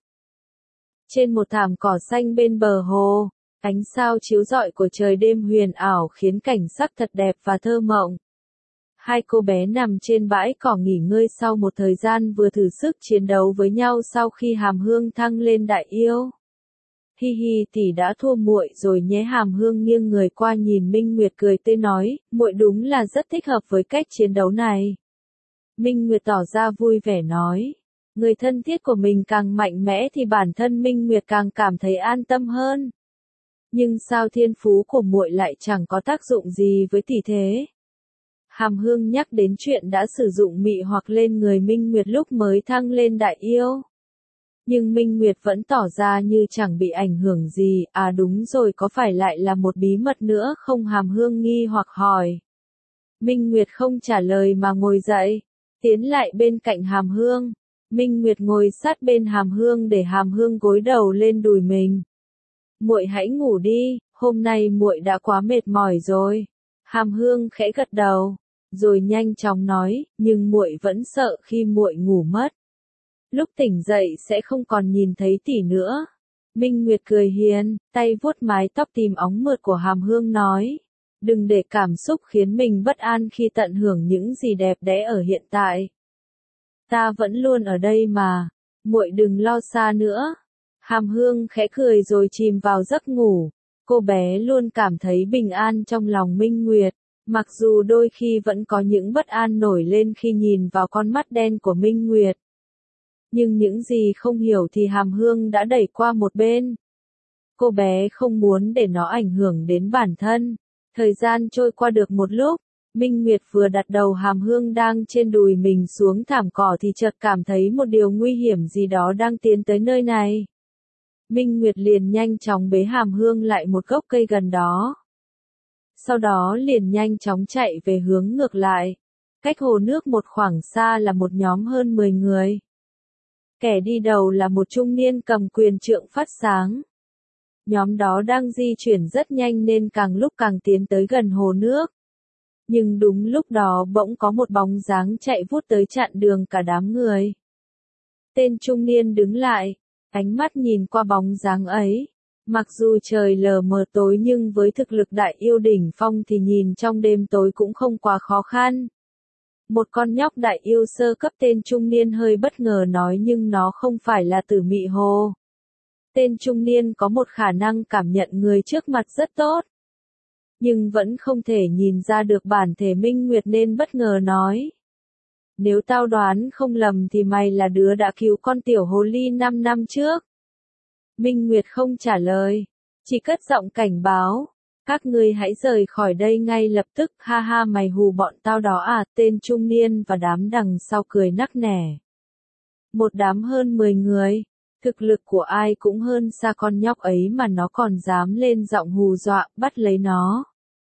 Trên một thảm cỏ xanh bên bờ hồ, ánh sao chiếu rọi của trời đêm huyền ảo khiến cảnh sắc thật đẹp và thơ mộng. Hai cô bé nằm trên bãi cỏ nghỉ ngơi sau một thời gian vừa thử sức chiến đấu với nhau sau khi Hàm Hương thăng lên đại yêu. Hi hi, tỷ đã thua muội rồi nhé. Hàm Hương nghiêng người qua nhìn Minh Nguyệt cười tươi nói, muội đúng là rất thích hợp với cách chiến đấu này. Minh Nguyệt tỏ ra vui vẻ nói, người thân thiết của mình càng mạnh mẽ thì bản thân Minh Nguyệt càng cảm thấy an tâm hơn. Nhưng sao thiên phú của muội lại chẳng có tác dụng gì với tỷ thế? Hàm Hương nhắc đến chuyện đã sử dụng mị hoặc lên người Minh Nguyệt lúc mới thăng lên đại yêu. Nhưng Minh Nguyệt vẫn tỏ ra như chẳng bị ảnh hưởng gì. À đúng rồi, có phải lại là một bí mật nữa không? Hàm Hương nghi hoặc hỏi. Minh Nguyệt không trả lời mà ngồi dậy, tiến lại bên cạnh Hàm Hương. Minh Nguyệt ngồi sát bên Hàm Hương để Hàm Hương gối đầu lên đùi mình. Muội hãy ngủ đi, hôm nay muội đã quá mệt mỏi rồi. Hàm Hương khẽ gật đầu, rồi nhanh chóng nói, nhưng muội vẫn sợ khi muội ngủ mất. Lúc tỉnh dậy sẽ không còn nhìn thấy tỷ nữa. Minh Nguyệt cười hiền, tay vuốt mái tóc tím óng mượt của Hàm Hương nói. Đừng để cảm xúc khiến mình bất an khi tận hưởng những gì đẹp đẽ ở hiện tại. Ta vẫn luôn ở đây mà, muội đừng lo xa nữa. Hàm Hương khẽ cười rồi chìm vào giấc ngủ. Cô bé luôn cảm thấy bình an trong lòng Minh Nguyệt, mặc dù đôi khi vẫn có những bất an nổi lên khi nhìn vào con mắt đen của Minh Nguyệt. Nhưng những gì không hiểu thì Hàm Hương đã đẩy qua một bên. Cô bé không muốn để nó ảnh hưởng đến bản thân. Thời gian trôi qua được một lúc, Minh Nguyệt vừa đặt đầu Hàm Hương đang trên đùi mình xuống thảm cỏ thì chợt cảm thấy một điều nguy hiểm gì đó đang tiến tới nơi này. Minh Nguyệt liền nhanh chóng bế Hàm Hương lại một gốc cây gần đó. Sau đó liền nhanh chóng chạy về hướng ngược lại. Cách hồ nước một khoảng xa là một nhóm hơn 10 người. Kẻ đi đầu là một trung niên cầm quyền trượng phát sáng. Nhóm đó đang di chuyển rất nhanh nên càng lúc càng tiến tới gần hồ nước. Nhưng đúng lúc đó bỗng có một bóng dáng chạy vút tới chặn đường cả đám người. Tên trung niên đứng lại, ánh mắt nhìn qua bóng dáng ấy. Mặc dù trời lờ mờ tối nhưng với thực lực đại yêu đỉnh phong thì nhìn trong đêm tối cũng không quá khó khăn. Một con nhóc đại yêu sơ cấp tên trung niên hơi bất ngờ nói nhưng nó không phải là Tử Mị Hồ. Tên trung niên có một khả năng cảm nhận người trước mặt rất tốt. Nhưng vẫn không thể nhìn ra được bản thể Minh Nguyệt nên bất ngờ nói. Nếu tao đoán không lầm thì mày là đứa đã cứu con tiểu hồ ly 5 năm trước. Minh Nguyệt không trả lời, chỉ cất giọng cảnh báo. Các ngươi hãy rời khỏi đây ngay lập tức, ha ha mày hù bọn tao đó à, tên trung niên và đám đằng sau cười nắc nẻ. Một đám hơn 10 người, thực lực của ai cũng hơn xa con nhóc ấy mà nó còn dám lên giọng hù dọa, bắt lấy nó.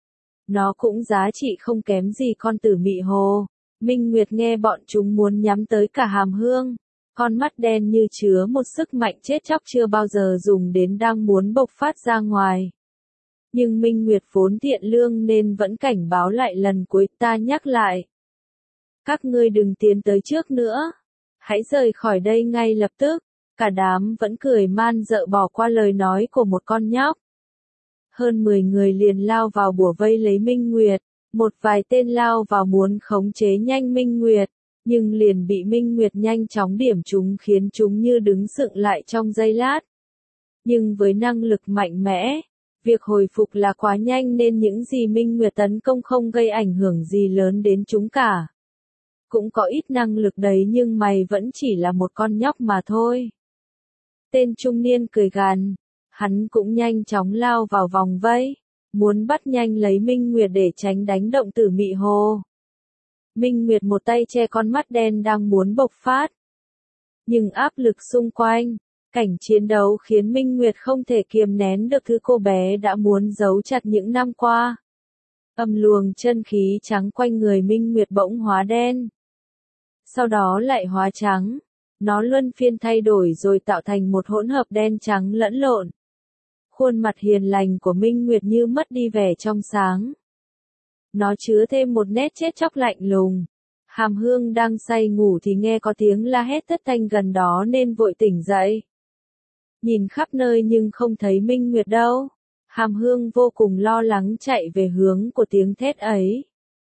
Nó cũng giá trị không kém gì con Tử Mị Hồ. Minh Nguyệt nghe bọn chúng muốn nhắm tới cả Hàm Hương. Con mắt đen như chứa một sức mạnh chết chóc chưa bao giờ dùng đến đang muốn bộc phát ra ngoài. Nhưng Minh Nguyệt vốn thiện lương nên vẫn cảnh báo lại lần cuối, ta nhắc lại. Các ngươi đừng tiến tới trước nữa. Hãy rời khỏi đây ngay lập tức. Cả đám vẫn cười man rợ bỏ qua lời nói của một con nhóc. Hơn 10 người liền lao vào bủa vây lấy Minh Nguyệt. Một vài tên lao vào muốn khống chế nhanh Minh Nguyệt, nhưng liền bị Minh Nguyệt nhanh chóng điểm chúng khiến chúng như đứng dựng lại trong giây lát. Nhưng với năng lực mạnh mẽ, việc hồi phục là quá nhanh nên những gì Minh Nguyệt tấn công không gây ảnh hưởng gì lớn đến chúng cả. Cũng có ít năng lực đấy nhưng mày vẫn chỉ là một con nhóc mà thôi. Tên trung niên cười gằn, hắn cũng nhanh chóng lao vào vòng vây, muốn bắt nhanh lấy Minh Nguyệt để tránh đánh động Tử Mị Hồ. Minh Nguyệt một tay che con mắt đen đang muốn bộc phát. Nhưng áp lực xung quanh, cảnh chiến đấu khiến Minh Nguyệt không thể kiềm nén được thứ cô bé đã muốn giấu chặt những năm qua. Luồng chân khí trắng quanh người Minh Nguyệt bỗng hóa đen. Sau đó lại hóa trắng. Nó luân phiên thay đổi rồi tạo thành một hỗn hợp đen trắng lẫn lộn. Khuôn mặt hiền lành của Minh Nguyệt như mất đi vẻ trong sáng. Nó chứa thêm một nét chết chóc lạnh lùng. Hàm Hương đang say ngủ thì nghe có tiếng la hét thất thanh gần đó nên vội tỉnh dậy. Nhìn khắp nơi nhưng không thấy Minh Nguyệt đâu. Hàm Hương vô cùng lo lắng chạy về hướng của tiếng thét ấy.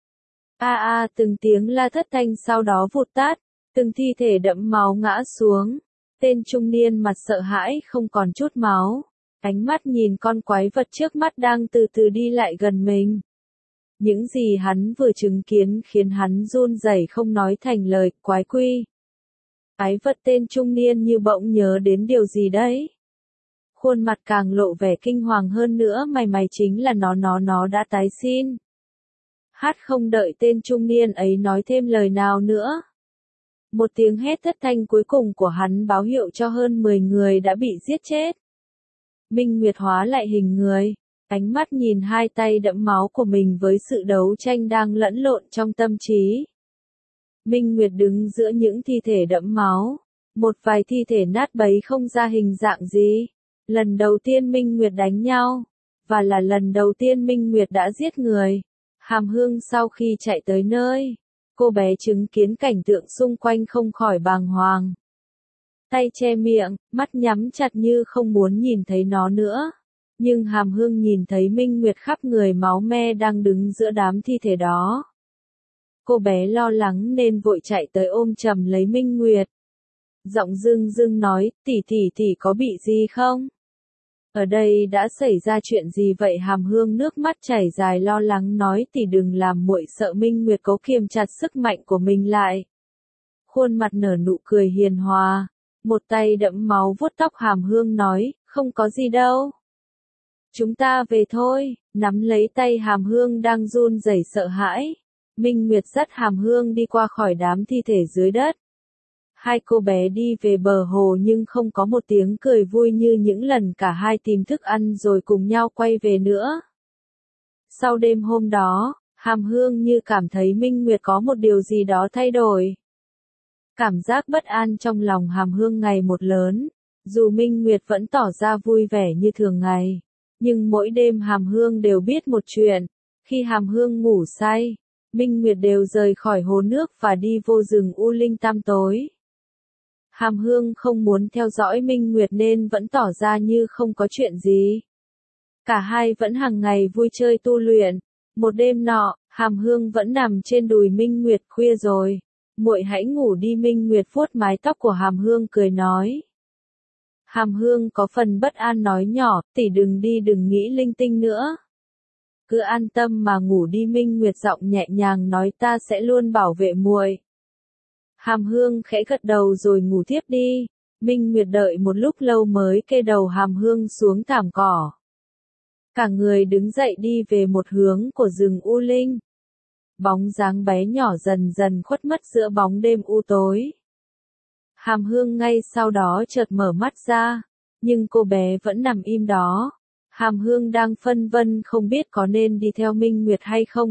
Từng tiếng la thất thanh sau đó vụt tắt, từng thi thể đẫm máu ngã xuống. Tên trung niên mặt sợ hãi không còn chút máu. Ánh mắt nhìn con quái vật trước mắt đang từ từ đi lại gần mình. Những gì hắn vừa chứng kiến khiến hắn run rẩy không nói thành lời. Quái quy. Quái vật tên trung niên như bỗng nhớ đến điều gì đấy. Khuôn mặt càng lộ vẻ kinh hoàng hơn nữa. Mày chính là nó đã tái xin. Không đợi tên trung niên ấy nói thêm lời nào nữa. Một tiếng hét thất thanh cuối cùng của hắn báo hiệu cho hơn 10 người đã bị giết chết. Minh Nguyệt hóa lại hình người, ánh mắt nhìn hai tay đẫm máu của mình với sự đấu tranh đang lẫn lộn trong tâm trí. Minh Nguyệt đứng giữa những thi thể đẫm máu, một vài thi thể nát bấy không ra hình dạng gì. Lần đầu tiên Minh Nguyệt đánh nhau, và là lần đầu tiên Minh Nguyệt đã giết người. Hàm Hương sau khi chạy tới nơi, cô bé chứng kiến cảnh tượng xung quanh không khỏi bàng hoàng. Tay che miệng, mắt nhắm chặt như không muốn nhìn thấy nó nữa. Nhưng Hàm Hương nhìn thấy Minh Nguyệt khắp người máu me đang đứng giữa đám thi thể đó. Cô bé lo lắng nên vội chạy tới ôm chầm lấy Minh Nguyệt. Giọng rưng rưng nói, tỷ có bị gì không? Ở đây đã xảy ra chuyện gì vậy? Hàm Hương nước mắt chảy dài lo lắng nói tỷ đừng làm muội sợ. Minh Nguyệt cố kiềm chặt sức mạnh của mình lại. Khuôn mặt nở nụ cười hiền hòa. Một tay đẫm máu vuốt tóc Hàm Hương nói, không có gì đâu. Chúng ta về thôi, nắm lấy tay Hàm Hương đang run rẩy sợ hãi. Minh Nguyệt dắt Hàm Hương đi qua khỏi đám thi thể dưới đất. Hai cô bé đi về bờ hồ nhưng không có một tiếng cười vui như những lần cả hai tìm thức ăn rồi cùng nhau quay về nữa. Sau đêm hôm đó, Hàm Hương như cảm thấy Minh Nguyệt có một điều gì đó thay đổi. Cảm giác bất an trong lòng Hàm Hương ngày một lớn, dù Minh Nguyệt vẫn tỏ ra vui vẻ như thường ngày. Nhưng mỗi đêm Hàm Hương đều biết một chuyện, khi Hàm Hương ngủ say, Minh Nguyệt đều rời khỏi hồ nước và đi vô rừng u linh tăm tối. Hàm Hương không muốn theo dõi Minh Nguyệt nên vẫn tỏ ra như không có chuyện gì. Cả hai vẫn hàng ngày vui chơi tu luyện. Một đêm nọ, Hàm Hương vẫn nằm trên đùi Minh Nguyệt. Khuya rồi, muội hãy ngủ đi. Minh Nguyệt vuốt mái tóc của Hàm Hương cười nói. Hàm Hương có phần bất an nói nhỏ, tỷ đừng đi, đừng nghĩ linh tinh nữa. Cứ an tâm mà ngủ đi. Minh Nguyệt giọng nhẹ nhàng nói, ta sẽ luôn bảo vệ muội. Hàm Hương khẽ gật đầu rồi ngủ tiếp đi. Minh Nguyệt đợi một lúc lâu mới kê đầu Hàm Hương xuống thảm cỏ. Cả người đứng dậy đi về một hướng của rừng u linh. Bóng dáng bé nhỏ dần dần khuất mất giữa bóng đêm u tối. Hàm Hương ngay sau đó chợt mở mắt ra, nhưng cô bé vẫn nằm im đó. Hàm Hương đang phân vân không biết có nên đi theo Minh Nguyệt hay không.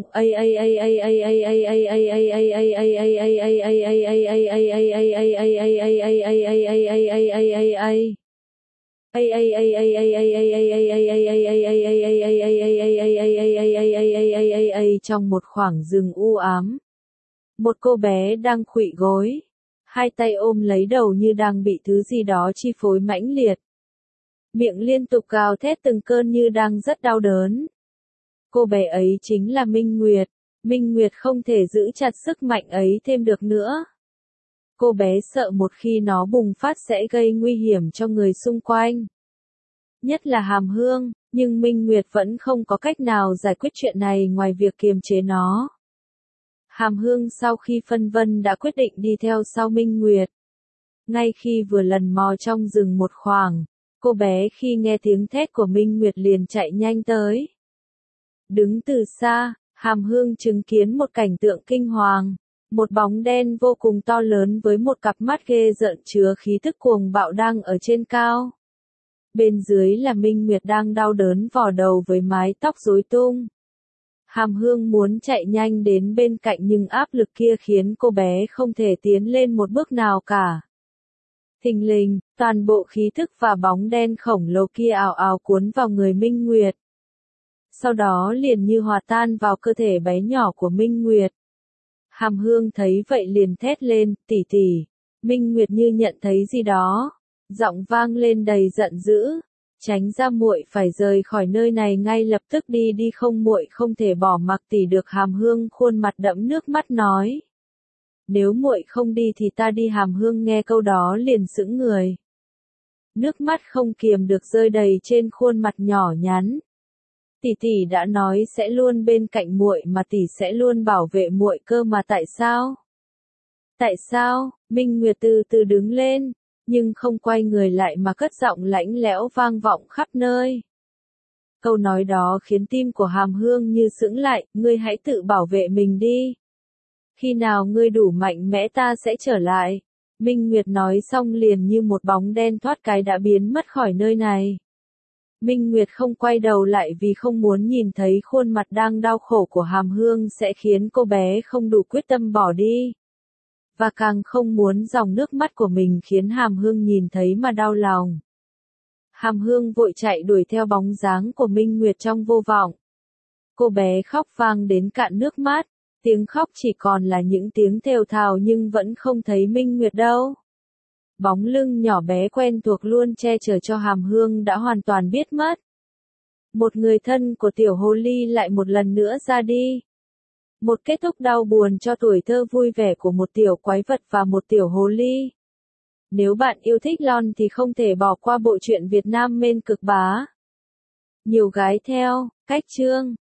Trong một khoảng rừng u ám, một cô bé đang khuỵu gối. hai tay ôm lấy đầu như đang bị thứ gì đó chi phối mãnh liệt. Miệng liên tục gào thét từng cơn như đang rất đau đớn. Cô bé ấy chính là Minh Nguyệt. Minh Nguyệt không thể giữ chặt sức mạnh ấy thêm được nữa. Cô bé sợ một khi nó bùng phát sẽ gây nguy hiểm cho người xung quanh. Nhất là Hàm Hương, nhưng Minh Nguyệt vẫn không có cách nào giải quyết chuyện này ngoài việc kiềm chế nó. Hàm Hương sau khi phân vân đã quyết định đi theo sau Minh Nguyệt. Ngay khi vừa lần mò trong rừng một khoảng, cô bé khi nghe tiếng thét của Minh Nguyệt liền chạy nhanh tới. Đứng từ xa, Hàm Hương chứng kiến một cảnh tượng kinh hoàng. Một bóng đen vô cùng to lớn với một cặp mắt ghê rợn chứa khí tức cuồng bạo đang ở trên cao. Bên dưới là Minh Nguyệt đang đau đớn vò đầu với mái tóc rối tung. Hàm Hương muốn chạy nhanh đến bên cạnh nhưng áp lực kia khiến cô bé không thể tiến lên một bước nào cả. Thình lình, toàn bộ khí thức và bóng đen khổng lồ kia ào ào cuốn vào người Minh Nguyệt. Sau đó liền như hòa tan vào cơ thể bé nhỏ của Minh Nguyệt. Hàm Hương thấy vậy liền thét lên, tỷ tỷ. Minh Nguyệt như nhận thấy gì đó. Giọng vang lên đầy giận dữ. Tránh ra, muội phải rời khỏi nơi này ngay lập tức đi không, muội không thể bỏ mặc tỷ được. Hàm Hương khuôn mặt đẫm nước mắt nói. Nếu muội không đi thì ta đi. Hàm Hương nghe câu đó liền sững người. Nước mắt không kiềm được rơi đầy trên khuôn mặt nhỏ nhắn. Tỷ tỷ đã nói sẽ luôn bên cạnh muội mà, tỷ sẽ luôn bảo vệ muội cơ mà, tại sao? Tại sao? Minh Nguyệt từ từ đứng lên, nhưng không quay người lại mà cất giọng lạnh lẽo vang vọng khắp nơi. Câu nói đó khiến tim của Hàm Hương như sững lại, ngươi hãy tự bảo vệ mình đi. Khi nào ngươi đủ mạnh mẽ ta sẽ trở lại. Minh Nguyệt nói xong liền như một bóng đen thoát cái đã biến mất khỏi nơi này. Minh Nguyệt không quay đầu lại vì không muốn nhìn thấy khuôn mặt đang đau khổ của Hàm Hương sẽ khiến cô bé không đủ quyết tâm bỏ đi. Và càng không muốn dòng nước mắt của mình khiến Hàm Hương nhìn thấy mà đau lòng. Hàm Hương vội chạy đuổi theo bóng dáng của Minh Nguyệt trong vô vọng. Cô bé khóc vang đến cạn nước mắt, tiếng khóc chỉ còn là những tiếng thều thào nhưng vẫn không thấy Minh Nguyệt đâu. Bóng lưng nhỏ bé quen thuộc luôn che chở cho Hàm Hương đã hoàn toàn biết mất. Một người thân của tiểu hồ ly lại một lần nữa ra đi. Một kết thúc đau buồn cho tuổi thơ vui vẻ của một tiểu quái vật và một tiểu hồ ly. Nếu bạn yêu thích Lon thì không thể bỏ qua bộ truyện Việt Nam Mên Cực Bá. Nhiều gái theo, cách chương.